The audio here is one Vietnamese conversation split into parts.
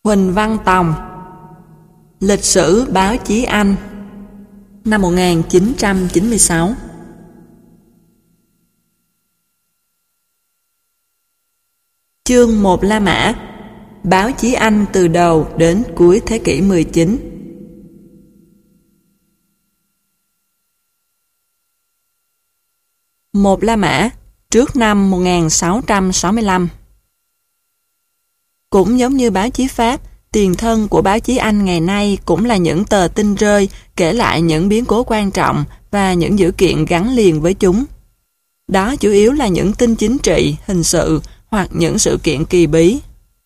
Huỳnh Văn Tòng. Lịch sử báo chí Anh, năm 1996. Chương 1 La Mã. Báo chí Anh từ đầu đến cuối thế kỷ 19. Một La Mã, trước năm 1665. Cũng giống như báo chí Pháp, tiền thân của báo chí Anh ngày nay cũng là những tờ tin rơi kể lại những biến cố quan trọng và những dữ kiện gắn liền với chúng. Đó chủ yếu là những tin chính trị, hình sự hoặc những sự kiện kỳ bí.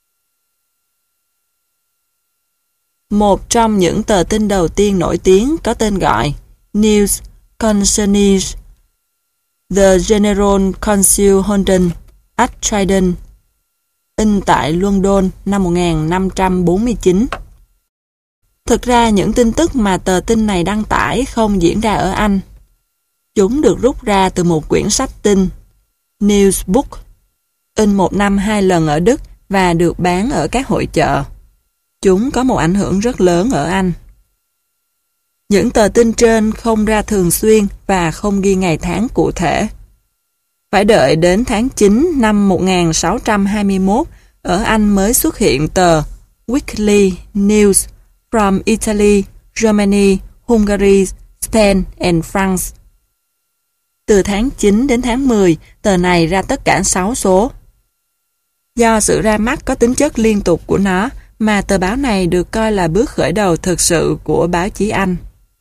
Một trong những tờ tin đầu tiên nổi tiếng có tên gọi News Concerning the General Council Holden at Trident, in tại London năm 1549. Thực ra những tin tức mà tờ tin này đăng tải không diễn ra ở Anh. Chúng được rút ra từ một quyển sách tin, Newsbook, in một năm 2 lần ở Đức và được bán ở các hội chợ. Chúng có một ảnh hưởng rất lớn ở Anh. Những tờ tin trên không ra thường xuyên và không ghi ngày tháng cụ thể. Phải đợi đến tháng 9 năm 1621, ở Anh mới xuất hiện tờ Weekly News from Italy, Germany, Hungary, Spain and France. Từ tháng 9 đến tháng 10, tờ này ra tất cả 6 số. Do sự ra mắt có tính chất liên tục của nó, mà tờ báo này được coi là bước khởi đầu thực sự của báo chí Anh.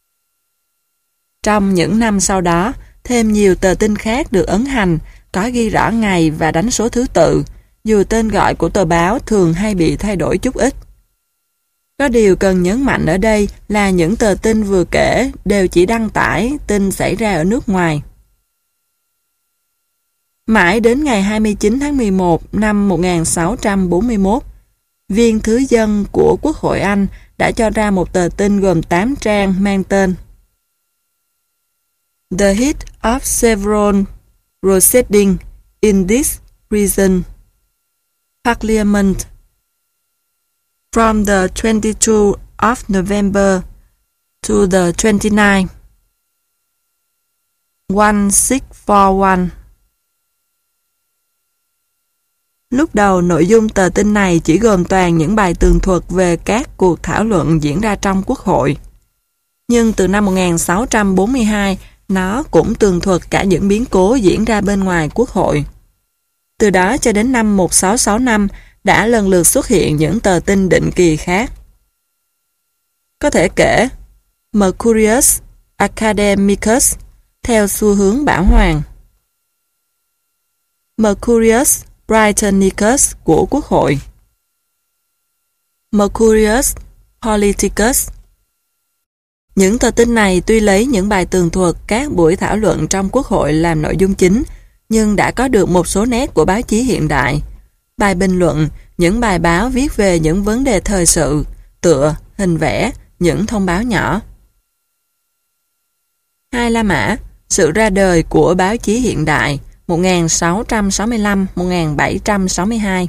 Trong những năm sau đó, thêm nhiều tờ tin khác được ấn hành, có ghi rõ ngày và đánh số thứ tự, dù tên gọi của tờ báo thường hay bị thay đổi chút ít. Có điều cần nhấn mạnh ở đây là những tờ tin vừa kể đều chỉ đăng tải tin xảy ra ở nước ngoài. Mãi đến ngày 29 tháng 11 năm 1641, viên thứ dân của Quốc hội Anh đã cho ra một tờ tin gồm 8 trang mang tên The Head of Several Proceedings in this Region, Parliament, from the 22 of November to the 29, 1641. Lúc đầu, nội dung tờ tin này chỉ gồm toàn những bài tường thuật về các cuộc thảo luận diễn ra trong Quốc hội. Nhưng từ năm 1642, nó cũng tường thuật cả những biến cố diễn ra bên ngoài Quốc hội. Từ đó cho đến năm 1665, đã lần lượt xuất hiện những tờ tin định kỳ khác. Có thể kể Mercurius Academicus theo xu hướng bảo hoàng, Mercurius Britannicus của Quốc hội, Mercurius Politicus. Những tờ tin này tuy lấy những bài tường thuật các buổi thảo luận trong Quốc hội làm nội dung chính, nhưng đã có được một số nét của báo chí hiện đại. Bài bình luận, những bài báo viết về những vấn đề thời sự, tựa, hình vẽ, những thông báo nhỏ. Hai La Mã, sự ra đời của báo chí hiện đại, 1665-1762.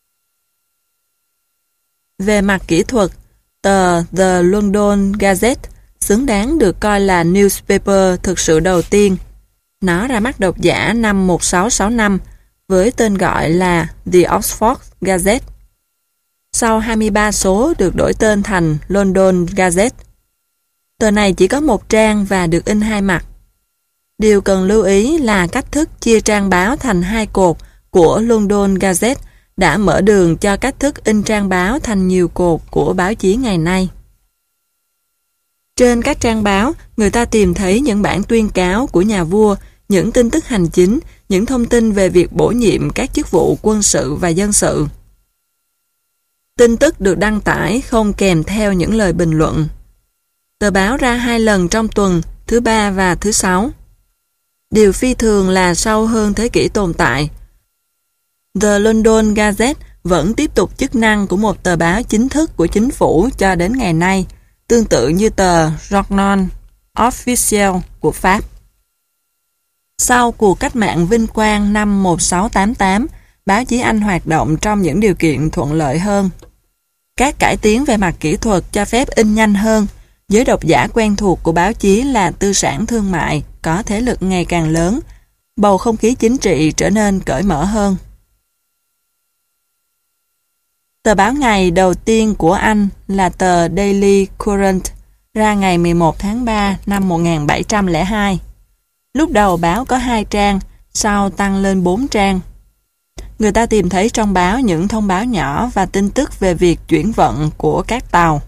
Về mặt kỹ thuật, tờ The London Gazette xứng đáng được coi là newspaper thực sự đầu tiên. Nó ra mắt độc giả năm 1665 với tên gọi là The Oxford Gazette. Sau 23 số được đổi tên thành London Gazette. Tờ này chỉ có một trang và được in 2 mặt. Điều cần lưu ý là cách thức chia trang báo thành 2 cột của London Gazette đã mở đường cho cách thức in trang báo thành nhiều cột của báo chí ngày nay. Trên các trang báo, người ta tìm thấy những bản tuyên cáo của nhà vua, những tin tức hành chính, những thông tin về việc bổ nhiệm các chức vụ quân sự và dân sự. Tin tức được đăng tải không kèm theo những lời bình luận. Tờ báo ra 2 lần trong tuần, thứ 3 và thứ 6. Điều phi thường là sau hơn thế kỷ tồn tại, The London Gazette vẫn tiếp tục chức năng của một tờ báo chính thức của chính phủ cho đến ngày nay, tương tự như tờ Journal Officiel của Pháp. Sau cuộc cách mạng vinh quang năm 1688, báo chí Anh hoạt động trong những điều kiện thuận lợi hơn. Các cải tiến về mặt kỹ thuật cho phép in nhanh hơn. Giới độc giả quen thuộc của báo chí là tư sản thương mại, có thế lực ngày càng lớn. Bầu không khí chính trị trở nên cởi mở hơn. Tờ báo ngày đầu tiên của Anh là tờ Daily Courant, ra ngày 11 tháng 3 năm 1702. Lúc đầu báo có 2 trang, sau tăng lên 4 trang. Người ta tìm thấy trong báo những thông báo nhỏ và tin tức về việc chuyển vận của các tàu.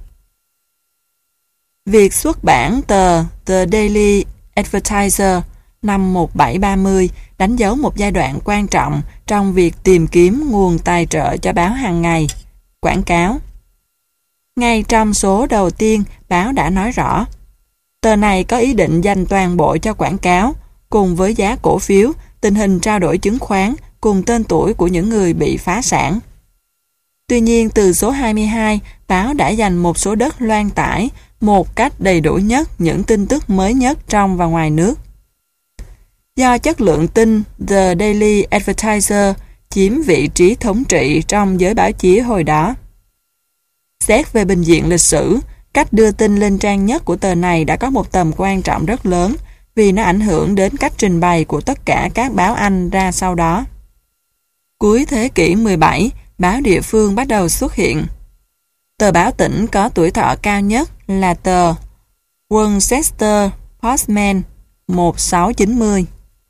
Việc xuất bản tờ The Daily Advertiser năm 1730 đánh dấu một giai đoạn quan trọng trong việc tìm kiếm nguồn tài trợ cho báo hàng ngày, quảng cáo. Ngay trong số đầu tiên, báo đã nói rõ, tờ này có ý định dành toàn bộ cho quảng cáo, cùng với giá cổ phiếu, tình hình trao đổi chứng khoán, cùng tên tuổi của những người bị phá sản. Tuy nhiên, từ số 22, báo đã dành một số đất loan tải một cách đầy đủ nhất những tin tức mới nhất trong và ngoài nước. Do chất lượng tin, The Daily Advertiser chiếm vị trí thống trị trong giới báo chí hồi đó. Xét về bình diện lịch sử, cách đưa tin lên trang nhất của tờ này đã có một tầm quan trọng rất lớn vì nó ảnh hưởng đến cách trình bày của tất cả các báo Anh ra sau đó. Cuối thế kỷ 17, báo địa phương bắt đầu xuất hiện. Tờ báo tỉnh có tuổi thọ cao nhất là tờ Worcester Postman 1690.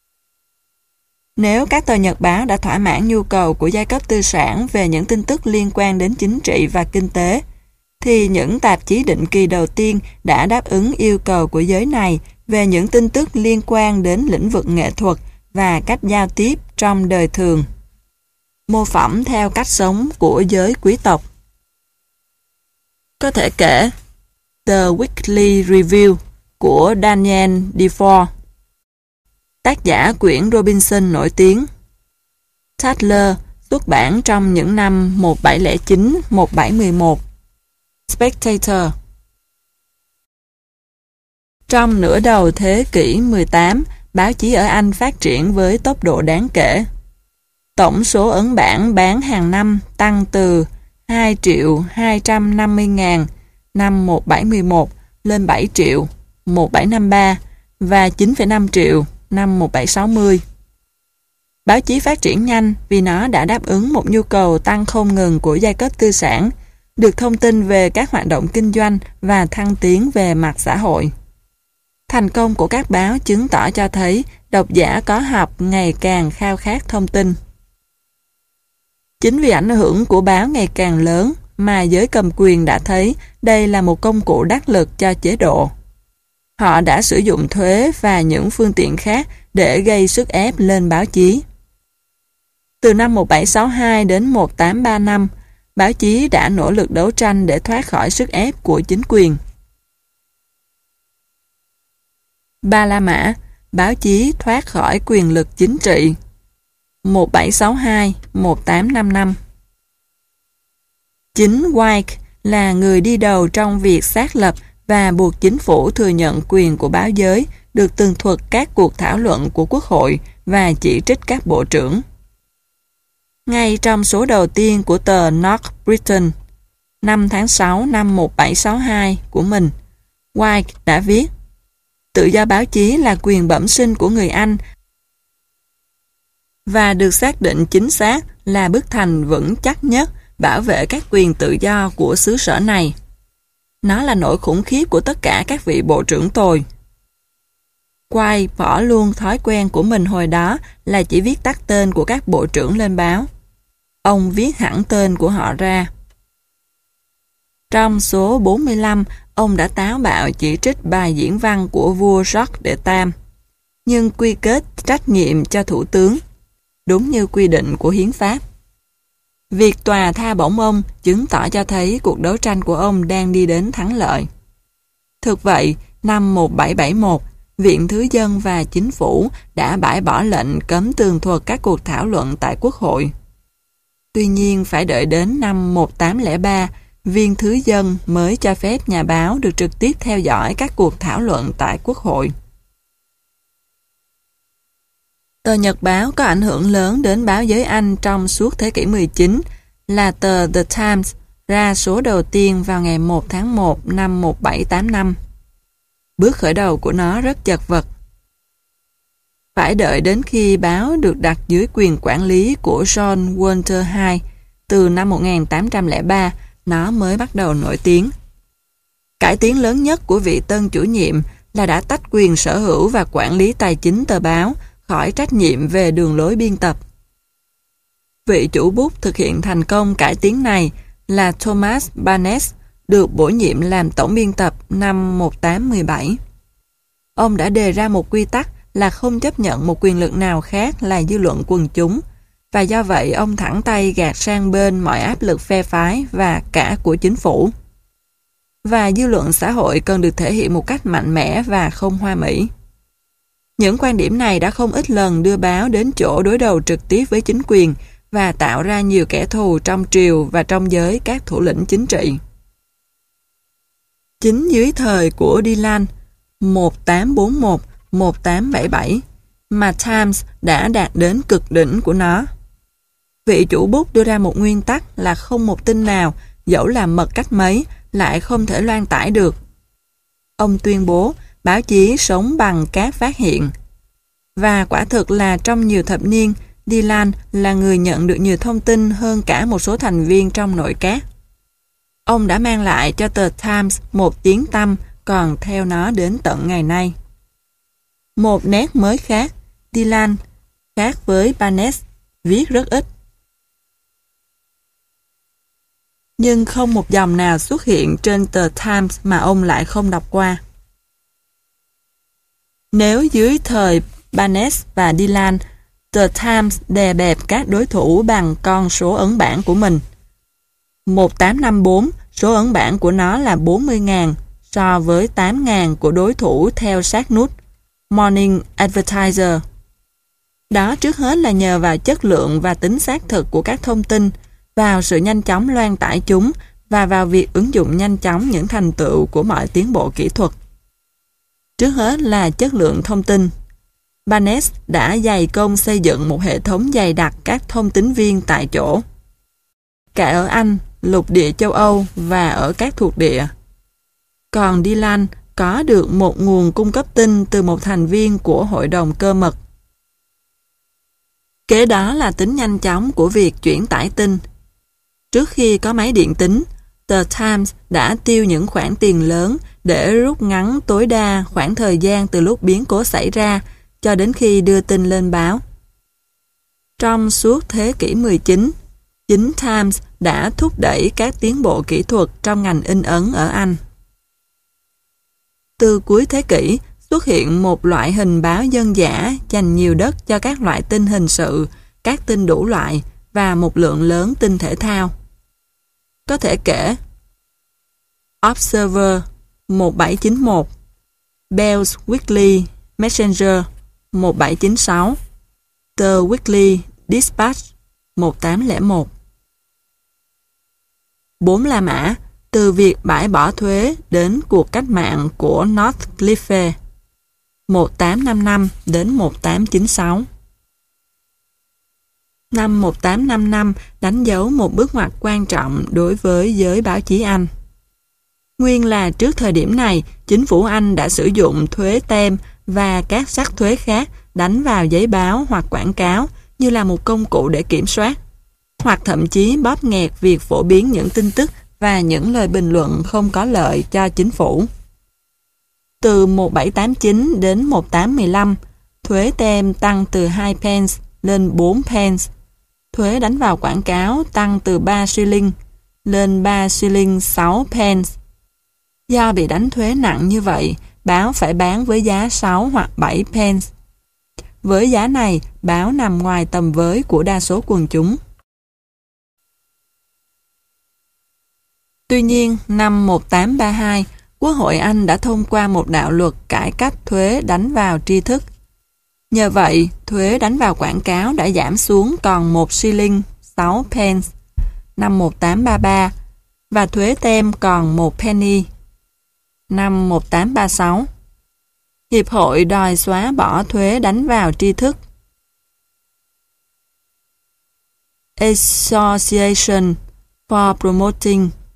Nếu các tờ nhật báo đã thỏa mãn nhu cầu của giai cấp tư sản về những tin tức liên quan đến chính trị và kinh tế, thì những tạp chí định kỳ đầu tiên đã đáp ứng yêu cầu của giới này về những tin tức liên quan đến lĩnh vực nghệ thuật và cách giao tiếp trong đời thường. Mô phỏng theo cách sống của giới quý tộc. Có thể kể The Weekly Review của Daniel Defoe, tác giả quyển Robinson nổi tiếng. Tatler xuất bản trong những năm 1709-1711. Spectator. Trong nửa đầu thế kỷ 18, báo chí ở Anh phát triển với tốc độ đáng kể. Tổng số ấn bản bán hàng năm tăng từ 2.250.000 năm 1711 lên 7 triệu 1753 và 9,5 triệu năm 1760. Báo chí phát triển nhanh vì nó đã đáp ứng một nhu cầu tăng không ngừng của giai cấp tư sản, được thông tin về các hoạt động kinh doanh và thăng tiến về mặt xã hội. Thành công của các báo chứng tỏ cho thấy độc giả có học ngày càng khao khát thông tin. Chính vì ảnh hưởng của báo ngày càng lớn mà giới cầm quyền đã thấy đây là một công cụ đắc lực cho chế độ. Họ đã sử dụng thuế và những phương tiện khác để gây sức ép lên báo chí. Từ năm 1762 đến 1835, báo chí đã nỗ lực đấu tranh để thoát khỏi sức ép của chính quyền. Ba La Mã, báo chí thoát khỏi quyền lực chính trị. 1762-1855. Chính White là người đi đầu trong việc xác lập và buộc chính phủ thừa nhận quyền của báo giới, được tường thuật các cuộc thảo luận của Quốc hội và chỉ trích các bộ trưởng. Ngay trong số đầu tiên của tờ North Britain, 5 tháng 6 năm 1762 của mình, White đã viết: tự do báo chí là quyền bẩm sinh của người Anh và được xác định chính xác là bức thành vững chắc nhất bảo vệ các quyền tự do của xứ sở này. Nó là nỗi khủng khiếp của tất cả các vị bộ trưởng tồi. White bỏ luôn thói quen của mình hồi đó là chỉ viết tắt tên của các bộ trưởng lên báo. Ông viết hẳn tên của họ ra. Trong số 45, ông đã táo bạo chỉ trích bài diễn văn của vua George đệ Tam, nhưng quy kết trách nhiệm cho thủ tướng, đúng như quy định của hiến pháp. Việc tòa tha bổng ông chứng tỏ cho thấy cuộc đấu tranh của ông đang đi đến thắng lợi. Thực vậy, năm 1771, Viện Thứ dân và Chính phủ đã bãi bỏ lệnh cấm tường thuật các cuộc thảo luận tại Quốc hội. Tuy nhiên, phải đợi đến năm 1803, Viên Thứ dân mới cho phép nhà báo được trực tiếp theo dõi các cuộc thảo luận tại Quốc hội. Tờ nhật báo có ảnh hưởng lớn đến báo giới Anh trong suốt thế kỷ 19 là tờ The Times ra số đầu tiên vào ngày 1 tháng 1 năm 1785. Bước khởi đầu của nó rất chật vật. Phải đợi đến khi báo được đặt dưới quyền quản lý của John Walter II từ năm 1803, nó mới bắt đầu nổi tiếng. Cải tiến lớn nhất của vị tân chủ nhiệm là đã tách quyền sở hữu và quản lý tài chính tờ báo khỏi trách nhiệm về đường lối biên tập. Vị chủ bút thực hiện thành công cải tiến này là Thomas Barnes, được bổ nhiệm làm tổng biên tập năm 1817. Ông đã đề ra một quy tắc là không chấp nhận một quyền lực nào khác là dư luận quần chúng, và do vậy ông thẳng tay gạt sang bên mọi áp lực phe phái và cả của chính phủ. Và dư luận xã hội cần được thể hiện một cách mạnh mẽ và không hoa mỹ. Những quan điểm này đã không ít lần đưa báo đến chỗ đối đầu trực tiếp với chính quyền và tạo ra nhiều kẻ thù trong triều và trong giới các thủ lĩnh chính trị. Chính dưới thời của Dillon 1841-1877 mà Times đã đạt đến cực đỉnh của nó. Vị chủ bút đưa ra một nguyên tắc là không một tin nào, dẫu là mật cách mấy, lại không thể loan tải được. Ông tuyên bố báo chí sống bằng các phát hiện. Và quả thực là trong nhiều thập niên, Dillon là người nhận được nhiều thông tin hơn cả một số thành viên trong nội các. Ông đã mang lại cho tờ Times một tiếng tăm còn theo nó đến tận ngày nay. Một nét mới khác, Dillon, khác với Barnes, viết rất ít. Nhưng không một dòng nào xuất hiện trên tờ Times mà ông lại không đọc qua. Nếu dưới thời Barnes và Dillon, tờ Times đè bẹp các đối thủ bằng con số ấn bản của mình. 1854, số ấn bản của nó là 40.000 so với 8.000 của đối thủ theo sát nút Morning Advertiser. Đó trước hết là nhờ vào chất lượng và tính xác thực của các thông tin, vào sự nhanh chóng loan tải chúng và vào việc ứng dụng nhanh chóng những thành tựu của mọi tiến bộ kỹ thuật. Trước hết là chất lượng thông tin. Barnes đã dày công xây dựng một hệ thống dày đặc các thông tín viên tại chỗ, cả ở Anh, lục địa châu Âu và ở các thuộc địa. Còn Dillon có được một nguồn cung cấp tin từ một thành viên của hội đồng cơ mật. Kế đó là tính nhanh chóng của việc chuyển tải tin. Trước khi có máy điện tính, tờ Times đã tiêu những khoản tiền lớn để rút ngắn tối đa khoảng thời gian từ lúc biến cố xảy ra cho đến khi đưa tin lên báo. Trong suốt thế kỷ 19, chính Times đã thúc đẩy các tiến bộ kỹ thuật trong ngành in ấn ở Anh. Từ cuối thế kỷ, xuất hiện một loại hình báo dân dã dành nhiều đất cho các loại tin hình sự, các tin đủ loại và một lượng lớn tin thể thao. Có thể kể Observer 1791, Bell's Weekly Messenger 1796, The Weekly Dispatch 1801. 4 La Mã, từ việc bãi bỏ thuế đến cuộc cách mạng của Northcliffe 1855 đến 1896. Năm 1855 đánh dấu một bước ngoặt quan trọng đối với giới báo chí Anh. Nguyên là trước thời điểm này, chính phủ Anh đã sử dụng thuế tem và các sắc thuế khác đánh vào giấy báo hoặc quảng cáo như là một công cụ để kiểm soát, hoặc thậm chí bóp nghẹt việc phổ biến những tin tức và những lời bình luận không có lợi cho chính phủ. Từ 1789 đến 1815, thuế tem tăng từ 2 pence lên 4 pence. Thuế đánh vào quảng cáo tăng từ 3 shilling lên 3 shilling 6 pence. Do bị đánh thuế nặng như vậy, báo phải bán với giá 6 hoặc 7 pence. Với giá này, báo nằm ngoài tầm với của đa số quần chúng. Tuy nhiên, năm 1832, Quốc hội Anh đã thông qua một đạo luật cải cách thuế đánh vào tri thức. Nhờ vậy, thuế đánh vào quảng cáo đã giảm xuống còn 1 shilling 6 pence năm 1833 và thuế tem còn 1 penny năm 1836. Hiệp hội đòi xóa bỏ thuế đánh vào tri thức Association for Promoting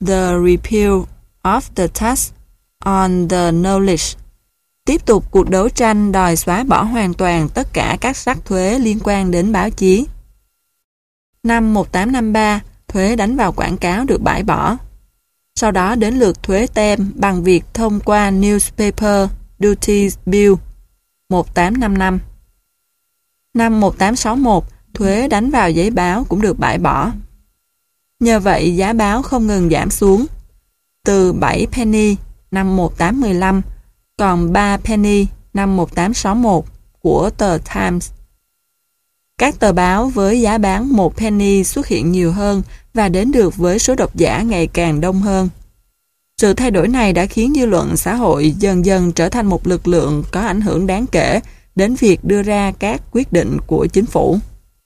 The Repeal of the Tax on the Knowledge, tiếp tục cuộc đấu tranh đòi xóa bỏ hoàn toàn tất cả các sắc thuế liên quan đến báo chí. Năm 1853, thuế đánh vào quảng cáo được bãi bỏ. Sau đó đến lượt thuế tem bằng việc thông qua Newspaper Duties Bill 1855. Năm 1861, thuế đánh vào giấy báo cũng được bãi bỏ. Nhờ vậy, giá báo không ngừng giảm xuống, từ 7 penny năm 1815 còn 3 penny năm 1861 của tờ Times. Các tờ báo với giá bán 1 penny xuất hiện nhiều hơn và đến được với số độc giả ngày càng đông hơn. Sự thay đổi này đã khiến dư luận xã hội dần dần trở thành một lực lượng có ảnh hưởng đáng kể đến việc đưa ra các quyết định của chính phủ.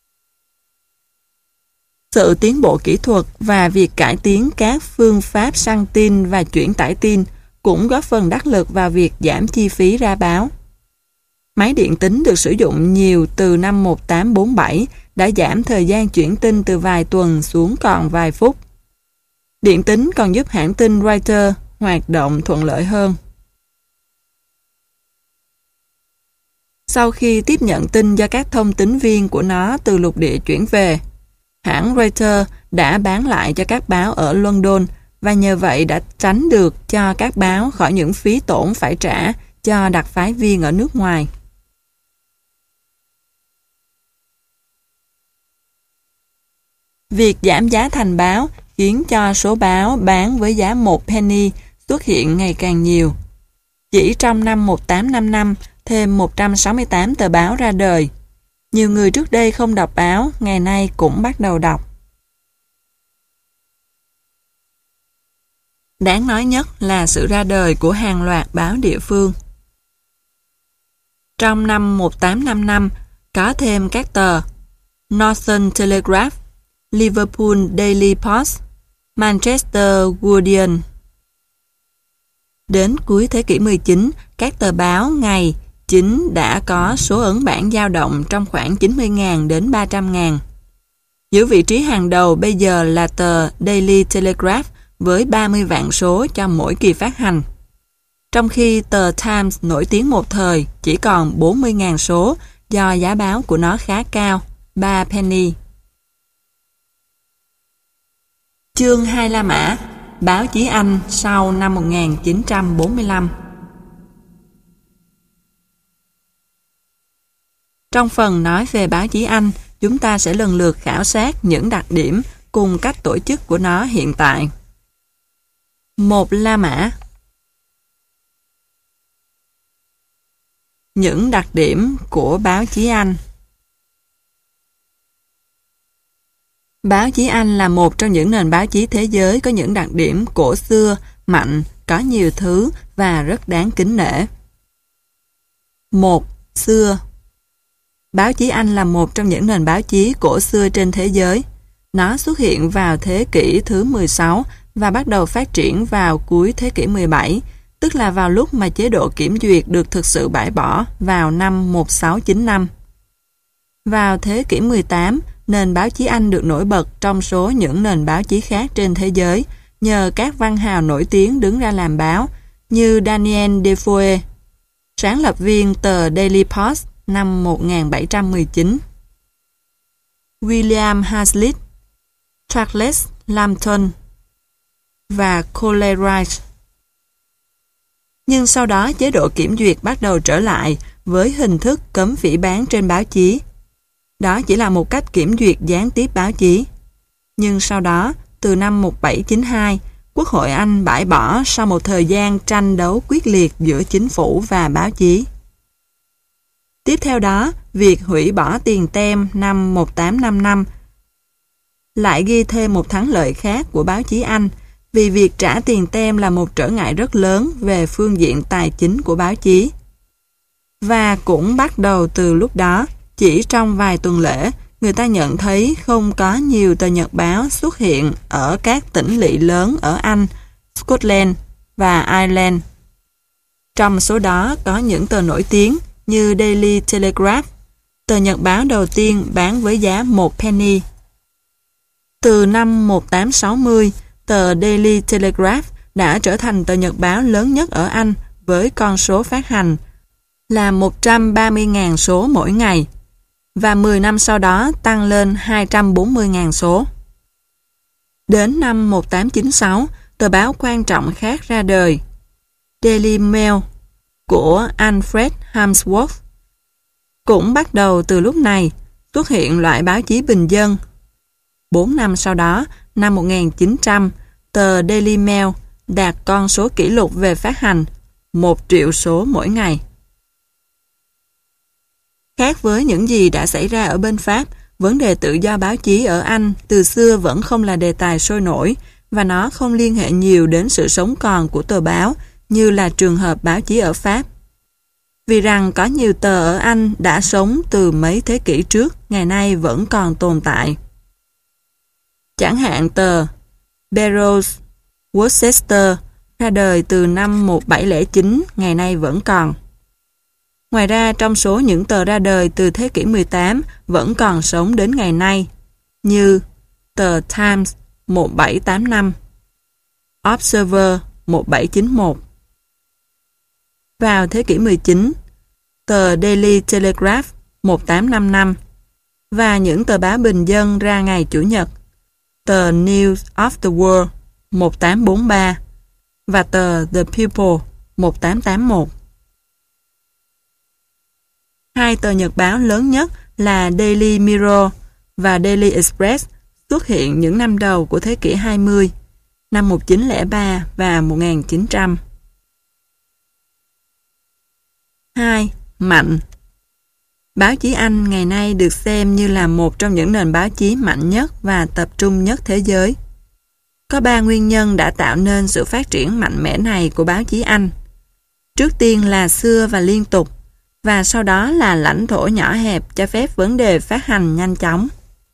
Sự tiến bộ kỹ thuật và việc cải tiến các phương pháp săn tin và chuyển tải tin cũng góp phần đắc lực vào việc giảm chi phí ra báo. Máy điện tính được sử dụng nhiều từ năm 1847 đã giảm thời gian chuyển tin từ vài tuần xuống còn vài phút. Điện tính còn giúp hãng tin Reuters hoạt động thuận lợi hơn. Sau khi tiếp nhận tin do các thông tín viên của nó từ lục địa chuyển về, hãng Reuters đã bán lại cho các báo ở London và nhờ vậy đã tránh được cho các báo khỏi những phí tổn phải trả cho đặc phái viên ở nước ngoài. Việc giảm giá thành báo khiến cho số báo bán với giá 1 penny xuất hiện ngày càng nhiều. Chỉ trong năm 1855, thêm 168 tờ báo ra đời. Nhiều người trước đây không đọc báo, ngày nay cũng bắt đầu đọc. Đáng nói nhất là sự ra đời của hàng loạt báo địa phương. Trong năm 1855, có thêm các tờ Northern Telegraph, Liverpool Daily Post, Manchester Guardian. Đến cuối thế kỷ 19, các tờ báo ngày chính đã có số ấn bản dao động trong khoảng 90.000 đến 300.000. Giữ vị trí hàng đầu bây giờ là tờ Daily Telegraph với 30 vạn số cho mỗi kỳ phát hành. Trong khi tờ Times nổi tiếng một thời chỉ còn 40.000 số do giá báo của nó khá cao, 3 penny. Chương 2 La Mã, báo chí Anh sau năm 1945. Trong phần nói về báo chí Anh, chúng ta sẽ lần lượt khảo sát những đặc điểm cùng cách tổ chức của nó hiện tại. 1. La Mã. Những đặc điểm của báo chí Anh. Báo chí Anh là một trong những nền báo chí thế giới có những đặc điểm cổ xưa, mạnh, có nhiều thứ và rất đáng kính nể. 1. Xưa. Báo chí Anh là một trong những nền báo chí cổ xưa trên thế giới. Nó xuất hiện vào thế kỷ thứ 16 và bắt đầu phát triển vào cuối thế kỷ 17, tức là vào lúc mà chế độ kiểm duyệt được thực sự bãi bỏ vào năm 1695. Vào thế kỷ 18, nền báo chí Anh được nổi bật trong số những nền báo chí khác trên thế giới nhờ các văn hào nổi tiếng đứng ra làm báo như Daniel Defoe, sáng lập viên tờ Daily Post năm 1719, William Hazlitt, Charles Lambton và Coleridge. Nhưng sau đó chế độ kiểm duyệt bắt đầu trở lại với hình thức cấm phỉ báng trên báo chí. Đó chỉ là một cách kiểm duyệt gián tiếp báo chí. Nhưng sau đó, từ năm 1792, Quốc hội Anh bãi bỏ sau một thời gian tranh đấu quyết liệt giữa chính phủ và báo chí. Tiếp theo đó, việc hủy bỏ tiền tem năm 1855 lại ghi thêm một thắng lợi khác của báo chí Anh, vì việc trả tiền tem là một trở ngại rất lớn về phương diện tài chính của báo chí. Và cũng bắt đầu từ lúc đó, chỉ trong vài tuần lễ, người ta nhận thấy không có nhiều tờ nhật báo xuất hiện ở các tỉnh lỵ lớn ở Anh, Scotland và Ireland. Trong số đó có những tờ nổi tiếng như Daily Telegraph, tờ nhật báo đầu tiên bán với giá 1 penny. Từ năm 1860, tờ Daily Telegraph đã trở thành tờ nhật báo lớn nhất ở Anh với con số phát hành là 130.000 số mỗi ngày, và 10 năm sau đó tăng lên 240.000 số. Đến năm 1896, tờ báo quan trọng khác ra đời, Daily Mail của Alfred Harmsworth. Cũng bắt đầu từ lúc này xuất hiện loại báo chí bình dân. 4 năm sau đó, năm 1900, tờ Daily Mail đạt con số kỷ lục về phát hành 1 triệu số mỗi ngày. Khác với những gì đã xảy ra ở bên Pháp, vấn đề tự do báo chí ở Anh từ xưa vẫn không là đề tài sôi nổi và nó không liên hệ nhiều đến sự sống còn của tờ báo như là trường hợp báo chí ở Pháp. Vì rằng có nhiều tờ ở Anh đã sống từ mấy thế kỷ trước, ngày nay vẫn còn tồn tại. Chẳng hạn tờ Barrows Worcester ra đời từ năm 1709, ngày nay vẫn còn. Ngoài ra, trong số những tờ ra đời từ thế kỷ 18 vẫn còn sống đến ngày nay, như tờ Times 1785, Observer 1791. Vào thế kỷ 19, tờ Daily Telegraph 1855 và những tờ báo bình dân ra ngày Chủ nhật, tờ News of the World 1843 và tờ The People 1881. Hai tờ nhật báo lớn nhất là Daily Mirror và Daily Express xuất hiện những năm đầu của thế kỷ 20, năm 1903 và 1900. 2. Mạnh. Báo chí Anh ngày nay được xem như là một trong những nền báo chí mạnh nhất và tập trung nhất thế giới. Có 3 nguyên nhân đã tạo nên sự phát triển mạnh mẽ này của báo chí Anh. Trước tiên là xưa và liên tục, và sau đó là lãnh thổ nhỏ hẹp cho phép vấn đề phát hành nhanh chóng.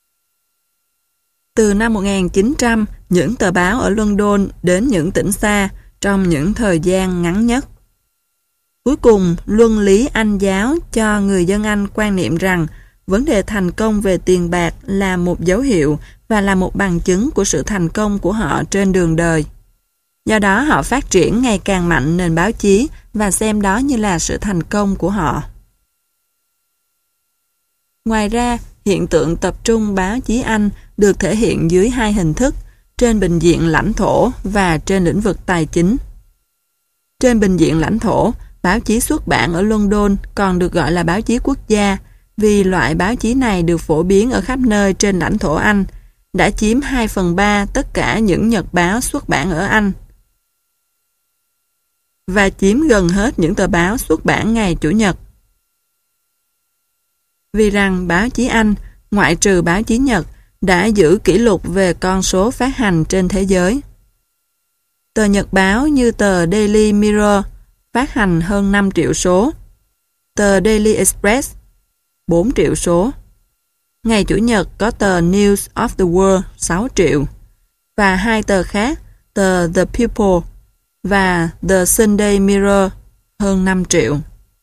Từ năm 1900, những tờ báo ở London đến những tỉnh xa trong những thời gian ngắn nhất. Cuối cùng, luân lý Anh giáo cho người dân Anh quan niệm rằng vấn đề thành công về tiền bạc là một dấu hiệu và là một bằng chứng của sự thành công của họ trên đường đời. Do đó họ phát triển ngày càng mạnh nền báo chí và xem đó như là sự thành công của họ. Ngoài ra, hiện tượng tập trung báo chí Anh được thể hiện dưới 2 hình thức, trên bình diện lãnh thổ và trên lĩnh vực tài chính. Trên bình diện lãnh thổ, báo chí xuất bản ở London còn được gọi là báo chí quốc gia vì loại báo chí này được phổ biến ở khắp nơi trên lãnh thổ Anh, đã chiếm 2/3 tất cả những nhật báo xuất bản ở Anh và chiếm gần hết những tờ báo xuất bản ngày Chủ nhật. Vì rằng báo chí Anh, ngoại trừ báo chí Nhật, đã giữ kỷ lục về con số phát hành trên thế giới. Tờ nhật báo như tờ Daily Mirror phát hành hơn 5 triệu số, tờ Daily Express 4 triệu số. Ngày Chủ nhật có tờ News of the World 6 triệu và 2 tờ khác, tờ The People và The Sunday Mirror hơn 5 triệu.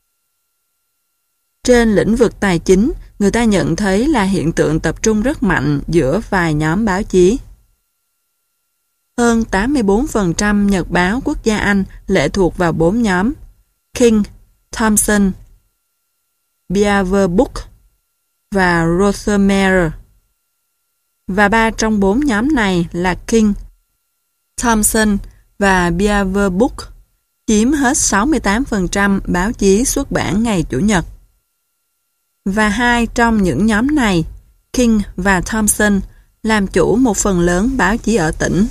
Trên lĩnh vực tài chính, người ta nhận thấy là hiện tượng tập trung rất mạnh giữa vài nhóm báo chí. Hơn 84% nhật báo quốc gia Anh lệ thuộc vào 4 nhóm: King, Thomson, Beaverbrook và Rothermere. Và 3 trong 4 nhóm này là King, Thomson và Beaverbrook chiếm hết 68% báo chí xuất bản ngày Chủ nhật. Và 2 trong những nhóm này, King và Thomson, làm chủ một phần lớn báo chí ở tỉnh.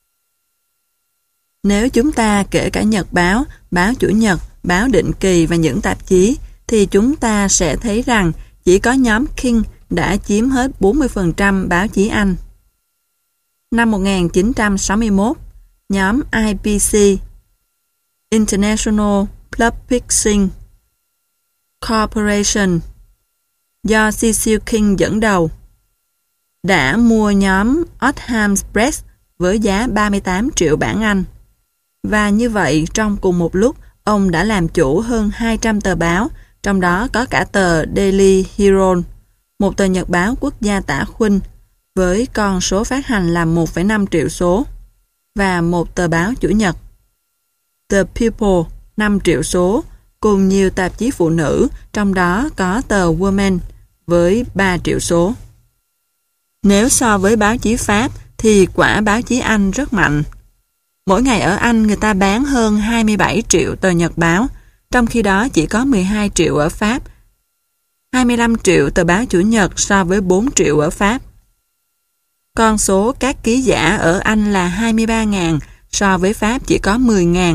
Nếu chúng ta kể cả nhật báo, báo Chủ nhật, báo định kỳ và những tạp chí, thì chúng ta sẽ thấy rằng chỉ có nhóm King đã chiếm hết 40% báo chí Anh. Năm 1961, nhóm IPC, International Publishing Corporation, do Cecil King dẫn đầu, đã mua nhóm Oldham Press với giá 38 triệu bảng Anh. Và như vậy, trong cùng một lúc, ông đã làm chủ hơn 200 tờ báo, trong đó có cả tờ Daily Herald, một tờ nhật báo quốc gia tả khuynh, với con số phát hành là 1,5 triệu số. và một tờ báo Chủ nhật. The People 5 triệu số, cùng nhiều tạp chí phụ nữ, trong đó có tờ Woman với 3 triệu số. Nếu so với báo chí Pháp thì quả báo chí Anh rất mạnh. Mỗi ngày ở Anh người ta bán hơn 27 triệu tờ nhật báo, trong khi đó chỉ có 12 triệu ở Pháp, 25 triệu tờ báo Chủ nhật so với 4 triệu ở Pháp. Con số các ký giả ở Anh là 23.000, so với Pháp chỉ có 10.000.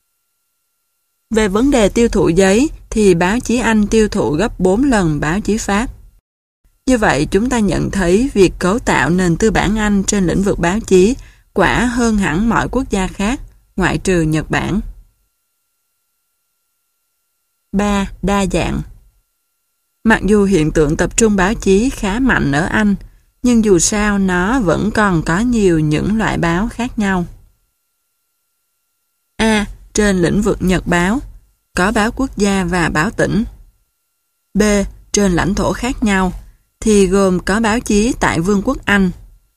Về vấn đề tiêu thụ giấy thì báo chí Anh tiêu thụ gấp 4 lần báo chí Pháp. Như vậy chúng ta nhận thấy việc cấu tạo nền tư bản Anh trên lĩnh vực báo chí quả hơn hẳn mọi quốc gia khác, ngoại trừ Nhật Bản. 3. Đa dạng. Mặc dù hiện tượng tập trung báo chí khá mạnh ở Anh, nhưng dù sao nó vẫn còn có nhiều những loại báo khác nhau. A. Trên lĩnh vực nhật báo, có báo quốc gia và báo tỉnh. B. Trên lãnh thổ khác nhau, thì gồm có báo chí tại Vương quốc Anh,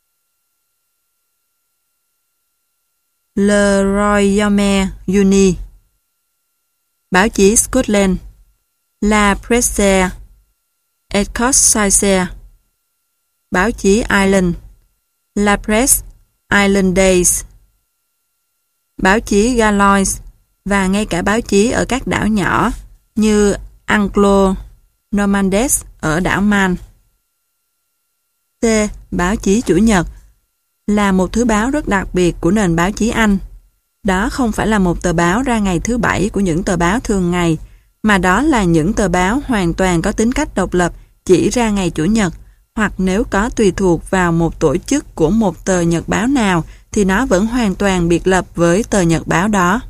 Le Royaume Uni, báo chí Scotland, La Presse Écossaise, báo chí Ireland, La Presse Islandaise, báo chí Gallois và ngay cả báo chí ở các đảo nhỏ như Anglo-Normandes ở đảo Man. C. Báo chí Chủ nhật là một thứ báo rất đặc biệt của nền báo chí Anh. Đó không phải là một tờ báo ra ngày thứ Bảy của những tờ báo thường ngày, mà đó là những tờ báo hoàn toàn có tính cách độc lập chỉ ra ngày Chủ nhật, hoặc nếu có tùy thuộc vào một tổ chức của một tờ nhật báo nào thì nó vẫn hoàn toàn biệt lập với tờ nhật báo đó.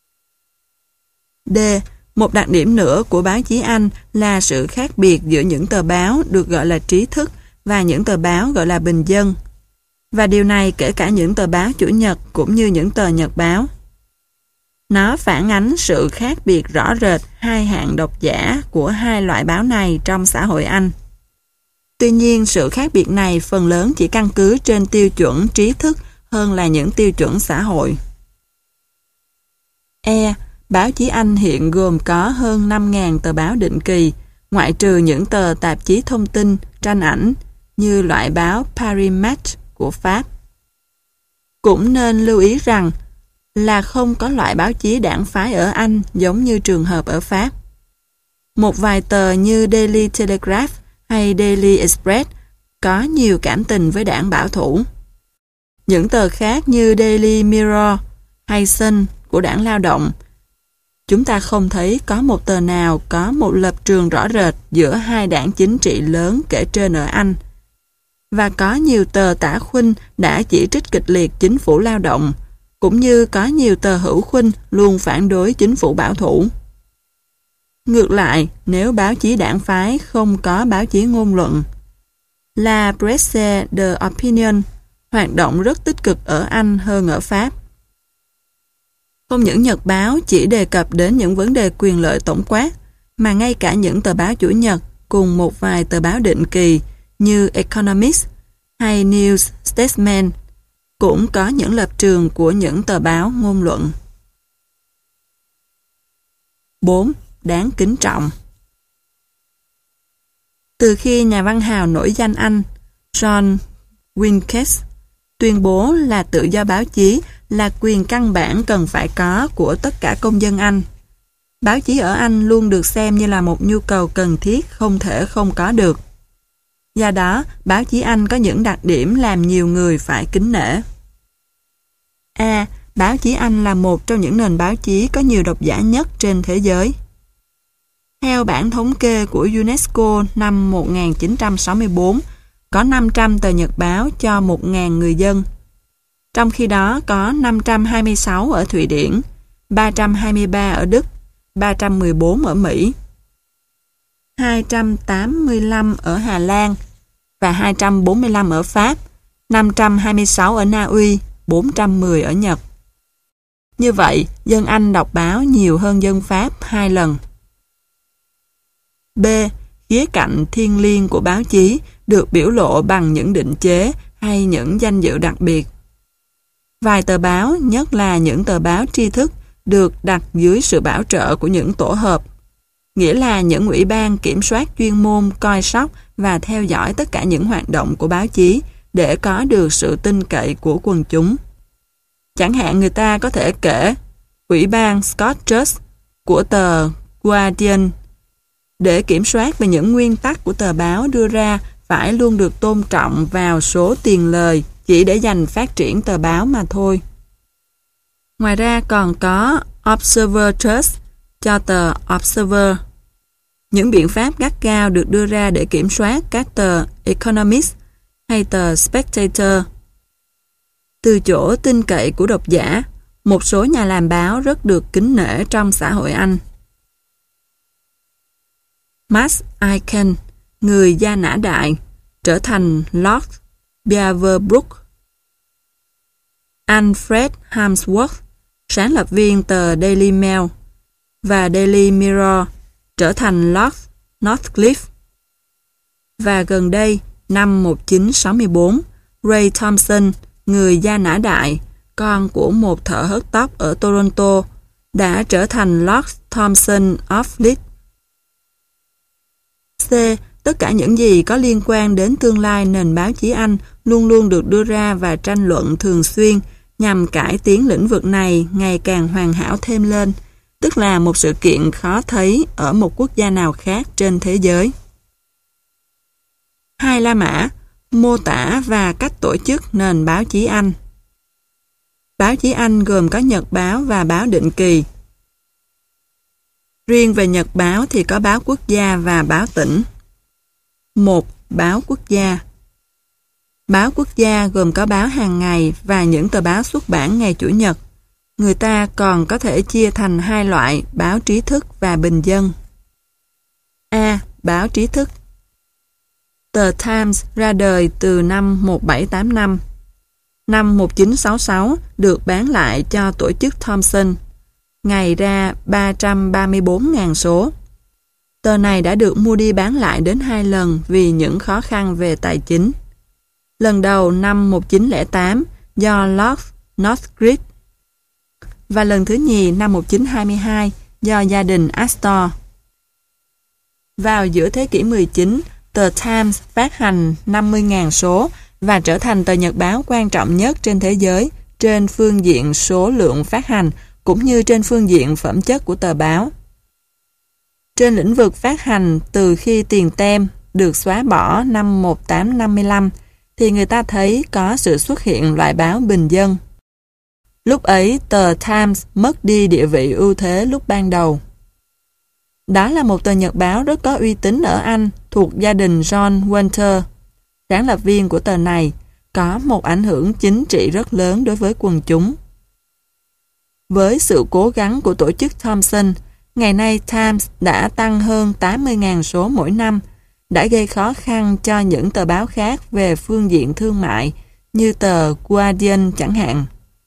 D. Một đặc điểm nữa của báo chí Anh là sự khác biệt giữa những tờ báo được gọi là trí thức và những tờ báo gọi là bình dân. Và điều này kể cả những tờ báo Chủ nhật cũng như những tờ nhật báo. Nó phản ánh sự khác biệt rõ rệt hai hạng độc giả của hai loại báo này trong xã hội Anh. Tuy nhiên, sự khác biệt này phần lớn chỉ căn cứ trên tiêu chuẩn trí thức hơn là những tiêu chuẩn xã hội. E. Báo chí Anh hiện gồm có hơn 5.000 tờ báo định kỳ, ngoại trừ những tờ tạp chí thông tin, tranh ảnh, như loại báo Paris Match của Pháp. Cũng nên lưu ý rằng là không có loại báo chí đảng phái ở Anh giống như trường hợp ở Pháp. Một vài tờ như Daily Telegraph hay Daily Express có nhiều cảm tình với đảng bảo thủ. Những tờ khác như Daily Mirror hay Sun của đảng Lao động, chúng ta không thấy có một tờ nào có một lập trường rõ rệt giữa hai đảng chính trị lớn kể trên ở Anh. Và có nhiều tờ tả khuynh đã chỉ trích kịch liệt chính phủ lao động, cũng như có nhiều tờ hữu khuynh luôn phản đối chính phủ bảo thủ. Ngược lại, nếu báo chí đảng phái không có báo chí ngôn luận, La Presse de Opinion hoạt động rất tích cực ở Anh hơn ở Pháp. Không những nhật báo chỉ đề cập đến những vấn đề quyền lợi tổng quát, mà ngay cả những tờ báo Chủ nhật cùng một vài tờ báo định kỳ như Economist hay New Statesman cũng có những lập trường của những tờ báo ngôn luận. 4. Đáng kính trọng. Từ khi nhà văn hào nổi danh Anh John Wilkes tuyên bố là tự do báo chí là quyền căn bản cần phải có của tất cả công dân Anh, báo chí ở Anh luôn được xem như là một nhu cầu cần thiết không thể không có được. Do đó, báo chí Anh có những đặc điểm làm nhiều người phải kính nể. A. Báo chí Anh là một trong những nền báo chí có nhiều độc giả nhất trên thế giới. Theo bản thống kê của UNESCO năm 1964, có 500 tờ nhật báo cho 1.000 người dân. Trong khi đó có 526 ở Thụy Điển, 323 ở Đức, 314 ở Mỹ, 285 ở Hà Lan và 245 ở Pháp, 526 ở Na Uy, 410 ở Nhật. Như vậy, dân Anh đọc báo nhiều hơn dân Pháp 2 lần. B. Khía cạnh thiêng liêng của báo chí được biểu lộ bằng những định chế hay những danh dự đặc biệt. Vài tờ báo, nhất là những tờ báo tri thức, được đặt dưới sự bảo trợ của những tổ hợp, nghĩa là những ủy ban kiểm soát chuyên môn coi sóc và theo dõi tất cả những hoạt động của báo chí để có được sự tin cậy của quần chúng. Chẳng hạn người ta có thể kể ủy ban Scott Judge của tờ Guardian để kiểm soát về những nguyên tắc của tờ báo đưa ra phải luôn được tôn trọng vào số tiền lời chỉ để dành phát triển tờ báo mà thôi. Ngoài ra còn có Observer Trust cho tờ Observer. Những biện pháp gắt gao được đưa ra để kiểm soát các tờ Economist hay tờ Spectator. Từ chỗ tin cậy của độc giả, một số nhà làm báo rất được kính nể trong xã hội Anh. Max Aiken, người gia nã đại, trở thành Lord Beaverbrook. Alfred Harmsworth, sáng lập viên tờ Daily Mail và Daily Mirror, trở thành Lord Northcliffe. Và gần đây, năm 1964, Ray Thompson, người gia nã đại, con của một thợ hớt tóc ở Toronto, đã trở thành Lord Thompson of Leeds. C. Tất cả những gì có liên quan đến tương lai nền báo chí Anh luôn luôn được đưa ra và tranh luận thường xuyên nhằm cải tiến lĩnh vực này ngày càng hoàn hảo thêm lên, tức là một sự kiện khó thấy ở một quốc gia nào khác trên thế giới. 2. La Mã, mô tả và cách tổ chức nền báo chí Anh. Báo chí Anh gồm có nhật báo và báo định kỳ. Riêng về nhật báo thì có báo quốc gia và báo tỉnh. 1. Báo quốc gia. Báo quốc gia gồm có báo hàng ngày và những tờ báo xuất bản ngày Chủ nhật. Người ta còn có thể chia thành hai loại báo trí thức và bình dân. A. Báo trí thức. Tờ Times ra đời từ năm 1785. Năm 1966 được bán lại cho tổ chức Thomson. Ngày ra 334.000 số. Tờ này đã được mua đi bán lại đến 2 lần vì những khó khăn về tài chính. Lần đầu năm 1908 do Lord Northcliffe và lần thứ nhì năm 1922 do gia đình Astor. Vào giữa thế kỷ 19, tờ Times phát hành 50.000 số và trở thành tờ nhật báo quan trọng nhất trên thế giới trên phương diện số lượng phát hành cũng như trên phương diện phẩm chất của tờ báo. Trên lĩnh vực phát hành, từ khi tiền tem được xóa bỏ năm 1855 thì người ta thấy có sự xuất hiện loại báo bình dân. Lúc ấy, tờ Times mất đi địa vị ưu thế lúc ban đầu. Đó là một tờ nhật báo rất có uy tín ở Anh thuộc gia đình John Winter. Sáng lập viên của tờ này có một ảnh hưởng chính trị rất lớn đối với quần chúng. Với sự cố gắng của tổ chức Thomson, ngày nay Times đã tăng hơn 80.000 số mỗi năm, đã gây khó khăn cho những tờ báo khác về phương diện thương mại như tờ Guardian chẳng hạn.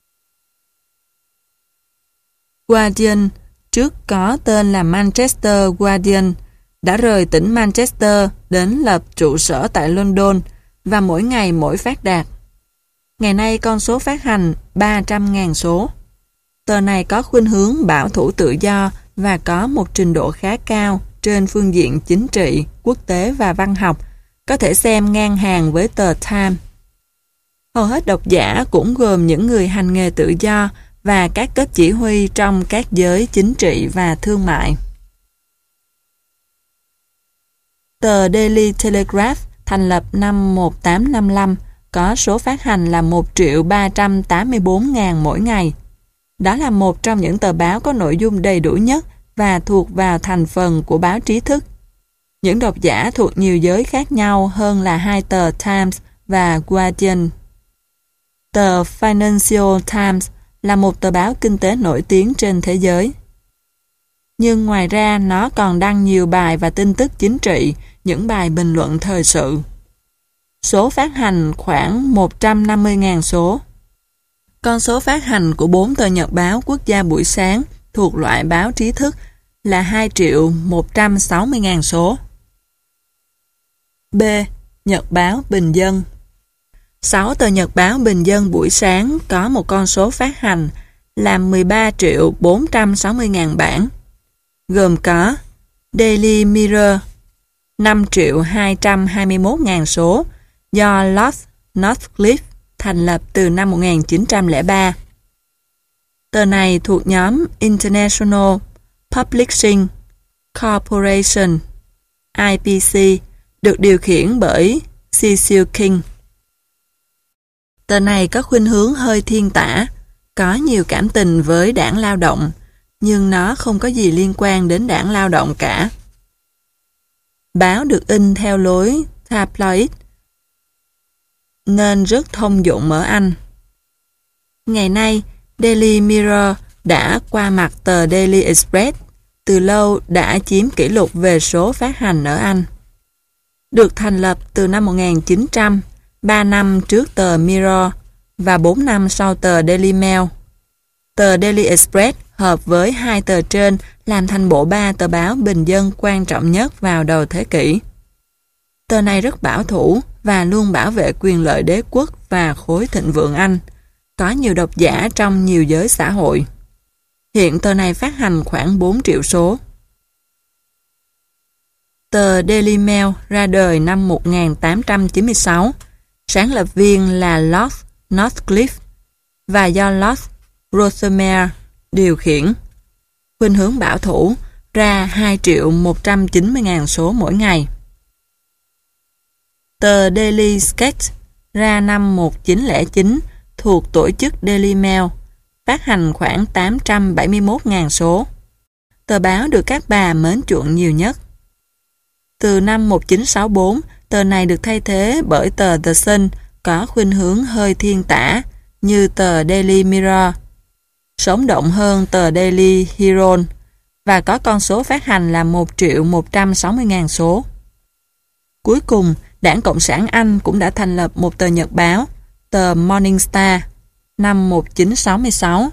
Guardian, trước có tên là Manchester Guardian, đã rời tỉnh Manchester đến lập trụ sở tại London và mỗi ngày mỗi phát đạt. Ngày nay con số phát hành 300.000 số. Tờ này có khuynh hướng bảo thủ tự do và có một trình độ khá cao trên phương diện chính trị, quốc tế và văn học, có thể xem ngang hàng với tờ Time. Hầu hết độc giả cũng gồm những người hành nghề tự do và các cấp chỉ huy trong các giới chính trị và thương mại. Tờ Daily Telegraph thành lập năm 1855 có số phát hành là 1.384.000 mỗi ngày. Đó là một trong những tờ báo có nội dung đầy đủ nhất và thuộc vào thành phần của báo trí thức. Những độc giả thuộc nhiều giới khác nhau hơn là hai tờ Times và Guardian. Tờ Financial Times là một tờ báo kinh tế nổi tiếng trên thế giới. Nhưng ngoài ra nó còn đăng nhiều bài và tin tức chính trị, những bài bình luận thời sự. Số phát hành khoảng 150.000 số. Con số phát hành của 4 tờ nhật báo quốc gia buổi sáng thuộc loại báo trí thức là 2.160.000 số. B. Nhật báo bình dân. 6 tờ nhật báo bình dân buổi sáng có một con số phát hành là 13.460.000 bản, gồm có Daily Mirror 5.221.000 số do Lord Northcliffe thành lập từ năm 1903. Tờ này thuộc nhóm International Publishing Corporation IPC, được điều khiển bởi Cecil King. Tờ này có khuynh hướng hơi thiên tả, có nhiều cảm tình với đảng Lao động, nhưng nó không có gì liên quan đến đảng Lao động cả. Báo được in theo lối tabloid, nên rất thông dụng ở Anh. Ngày nay, Daily Mirror đã qua mặt tờ Daily Express, từ lâu đã chiếm kỷ lục về số phát hành ở Anh. Được thành lập từ năm 1900, 3 năm trước tờ Mirror và 4 năm sau tờ Daily Mail. Tờ Daily Express hợp với hai tờ trên làm thành bộ 3 tờ báo bình dân quan trọng nhất vào đầu thế kỷ. Tờ này rất bảo thủ và luôn bảo vệ quyền lợi đế quốc và khối thịnh vượng Anh, có nhiều độc giả trong nhiều giới xã hội. Hiện tờ này phát hành khoảng 4 triệu số. Tờ Daily Mail ra đời năm 1896, sáng lập viên là Lord Northcliffe và do Lord Rothermere điều khiển. Khuynh hướng bảo thủ, ra 2.190.000 số mỗi ngày. Tờ Daily Sketch ra năm 1909 thuộc tổ chức Daily Mail, phát hành khoảng 871.000 số. Tờ báo được các bà mến chuộng nhiều nhất. Từ năm 1964, tờ này được thay thế bởi tờ The Sun có khuynh hướng hơi thiên tả như tờ Daily Mirror, sống động hơn tờ Daily Herald và có con số phát hành là 1.160.000 số. Cuối cùng, Đảng Cộng sản Anh cũng đã thành lập một tờ nhật báo, tờ Morning Star, năm 1966,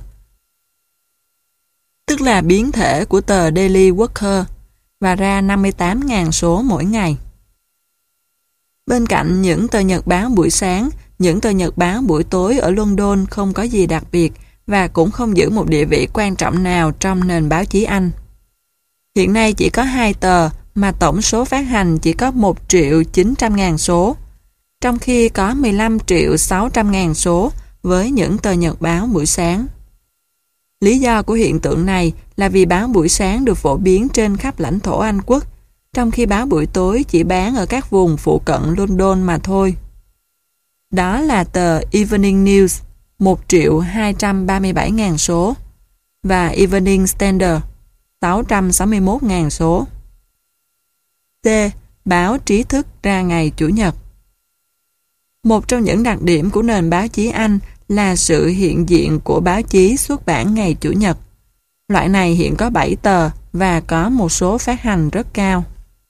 tức là biến thể của tờ Daily Worker, và ra 58.000 số mỗi ngày. Bên cạnh những tờ nhật báo buổi sáng, những tờ nhật báo buổi tối ở London không có gì đặc biệt và cũng không giữ một địa vị quan trọng nào trong nền báo chí Anh. Hiện nay chỉ có 2 tờ mà tổng số phát hành chỉ có 1.900.000 số, trong khi có 15.600.000 số với những tờ nhật báo buổi sáng. Lý do của hiện tượng này là vì báo buổi sáng được phổ biến trên khắp lãnh thổ Anh quốc, trong khi báo buổi tối chỉ bán ở các vùng phụ cận London mà thôi. Đó là tờ Evening News, 1.237.000 số, và Evening Standard, 661.000 số. T. Báo trí thức ra ngày Chủ nhật. Một trong những đặc điểm của nền báo chí Anh là sự hiện diện của báo chí xuất bản ngày Chủ nhật. Loại này hiện có 7 tờ và có một số phát hành rất cao.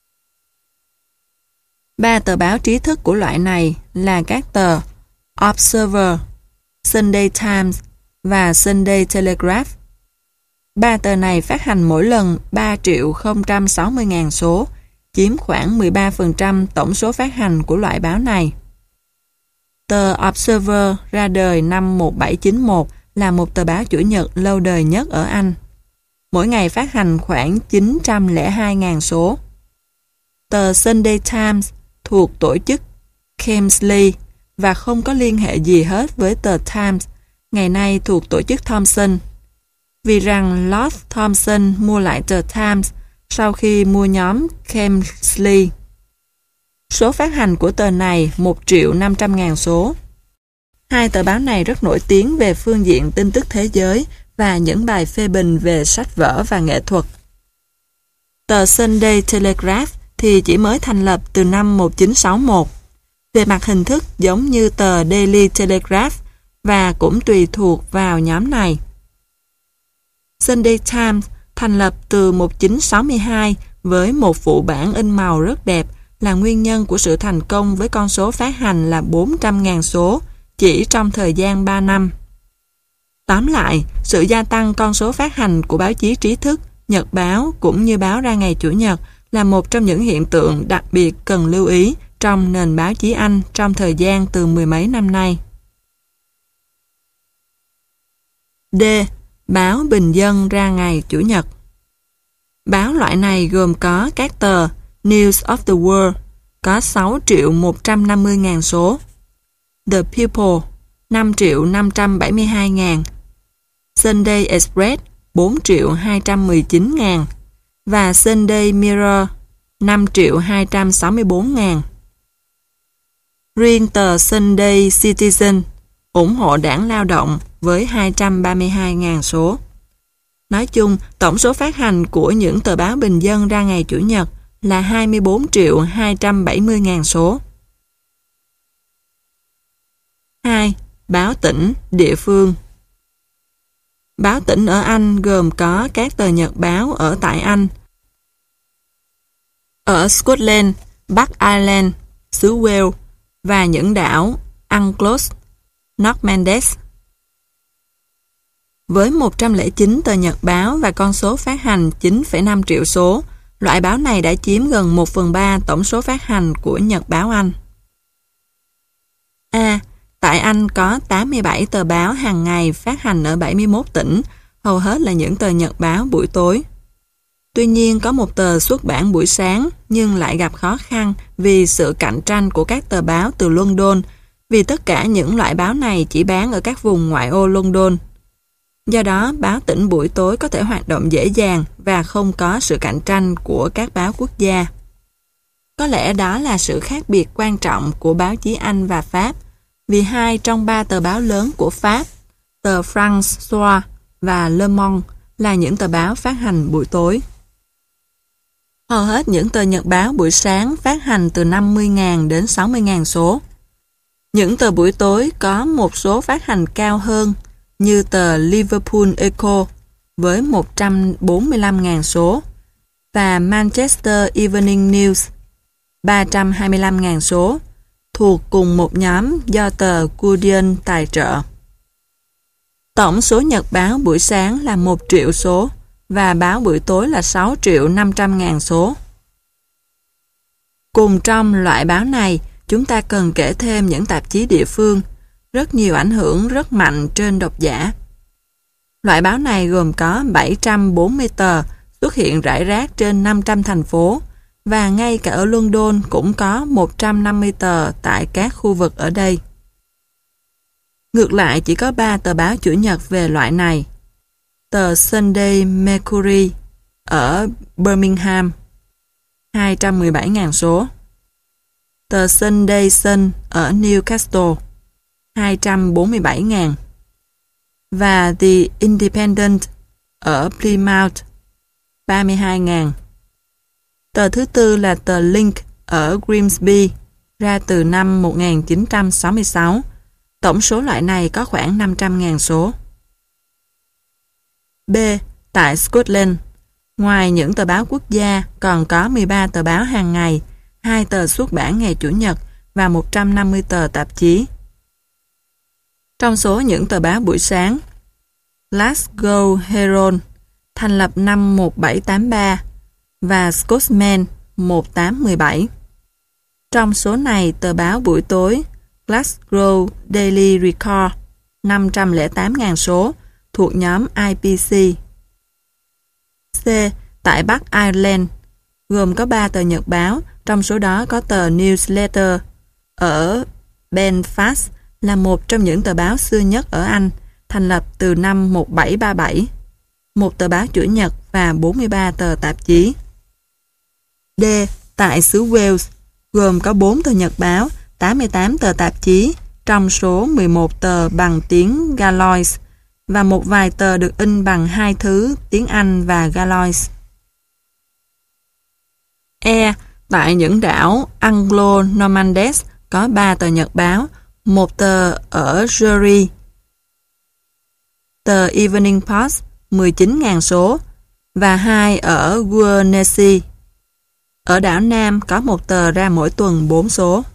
3 tờ báo trí thức của loại này là các tờ Observer, Sunday Times và Sunday Telegraph. 3 tờ này phát hành mỗi lần 3.060.000 số, chiếm khoảng 13% tổng số phát hành của loại báo này. Tờ Observer ra đời năm 1791 là một tờ báo chủ nhật lâu đời nhất ở Anh. Mỗi ngày phát hành khoảng 902.000 số. Tờ Sunday Times thuộc tổ chức Kemsley và không có liên hệ gì hết với tờ Times, ngày nay thuộc tổ chức Thomson, vì rằng Lord Thomson mua lại tờ Times sau khi mua nhóm Kemsley. Số phát hành của tờ này 1.500.000 số. 2 tờ báo này rất nổi tiếng về phương diện tin tức thế giới và những bài phê bình về sách vở và nghệ thuật. Tờ Sunday Telegraph thì chỉ mới thành lập từ năm 1961. Về mặt hình thức giống như tờ Daily Telegraph và cũng tùy thuộc vào nhóm này. Sunday Times thành lập từ 1962 với một phụ bản in màu rất đẹp là nguyên nhân của sự thành công với con số phát hành là 400.000 số chỉ trong thời gian 3 năm. Tóm lại, sự gia tăng con số phát hành của báo chí trí thức, nhật báo cũng như báo ra ngày Chủ nhật là một trong những hiện tượng đặc biệt cần lưu ý trong nền báo chí Anh trong thời gian từ mười mấy năm nay. D. Báo Bình Dân ra ngày Chủ nhật. Báo loại này gồm có các tờ News of the World có 6.150.000 số, The People 5.572.000, Sunday Express 4.219.000 và Sunday Mirror 5.264.000. Riêng tờ Sunday Citizen ủng hộ đảng Lao động với 232.000 số. Nói chung, tổng số phát hành của những tờ báo Bình Dân ra ngày Chủ nhật là 24.270.000 số. 2. Báo tỉnh, địa phương. Báo tỉnh ở Anh gồm có các tờ nhật báo ở tại Anh, ở Scotland, Bắc Ireland, xứ Wales và những đảo Anglos, Normandes. Với 109 tờ nhật báo và con số phát hành 9,5 triệu số, loại báo này đã chiếm gần 1/3 tổng số phát hành của nhật báo Anh. A. Tại Anh có 87 tờ báo hàng ngày phát hành ở 71 tỉnh, hầu hết là những tờ nhật báo buổi tối. Tuy nhiên có một tờ xuất bản buổi sáng nhưng lại gặp khó khăn vì sự cạnh tranh của các tờ báo từ London, vì tất cả những loại báo này chỉ bán ở các vùng ngoại ô London. Do đó, báo tỉnh buổi tối có thể hoạt động dễ dàng và không có sự cạnh tranh của các báo quốc gia. Có lẽ đó là sự khác biệt quan trọng của báo chí Anh và Pháp, vì 2 trong 3 tờ báo lớn của Pháp, tờ François và Le Monde, là những tờ báo phát hành buổi tối. Hầu hết những tờ nhật báo buổi sáng phát hành từ 50.000 đến 60.000 số. Những tờ buổi tối có một số phát hành cao hơn, như tờ Liverpool Echo với 145.000 số và Manchester Evening News 325.000 số, thuộc cùng một nhóm do tờ Guardian tài trợ. Tổng số nhật báo buổi sáng là 1 triệu số và báo buổi tối là 6.500.000 số. Cùng trong loại báo này, chúng ta cần kể thêm những tạp chí địa phương, rất nhiều ảnh hưởng rất mạnh trên độc giả. Loại báo này gồm có 740 tờ xuất hiện rải rác trên 500 thành phố, và ngay cả ở London cũng có 150 tờ tại các khu vực ở đây. Ngược lại, chỉ có 3 tờ báo chủ nhật về loại này. Tờ Sunday Mercury ở Birmingham 217.000 số, tờ Sunday Sun ở Newcastle 247.000 và The Independent ở Plymouth 32.000. Tờ thứ tư là tờ Link ở Grimsby, ra từ năm 1966. Tổng số loại này có khoảng 500.000 số. B. Tại Scotland, ngoài những tờ báo quốc gia, còn có 13 tờ báo hàng ngày, 2 tờ xuất bản ngày Chủ nhật và 150 tờ tạp chí. Trong số những tờ báo buổi sáng, Glasgow Herald thành lập năm 1783 và Scotsman 1817. Trong số này, tờ báo buổi tối Glasgow Daily Record 508.000 số thuộc nhóm IPC. C. Tại Bắc Ireland, gồm có 3 tờ nhật báo, trong số đó có tờ Newsletter ở Belfast, là một trong những tờ báo xưa nhất ở Anh, thành lập từ năm 1737, một tờ báo chủ nhật và 43 tờ tạp chí. D. Tại xứ Wales, gồm có 4 tờ nhật báo, 88 tờ tạp chí, trong số 11 tờ bằng tiếng Galois và một vài tờ được in bằng 2 thứ tiếng Anh và Galois. E. Tại những đảo Anglo-Normandes có 3 tờ nhật báo, một tờ ở Surrey, tờ Evening Post 19.000 số và 2 ở Guernsey. Ở đảo Nam có một tờ ra mỗi tuần 4 số.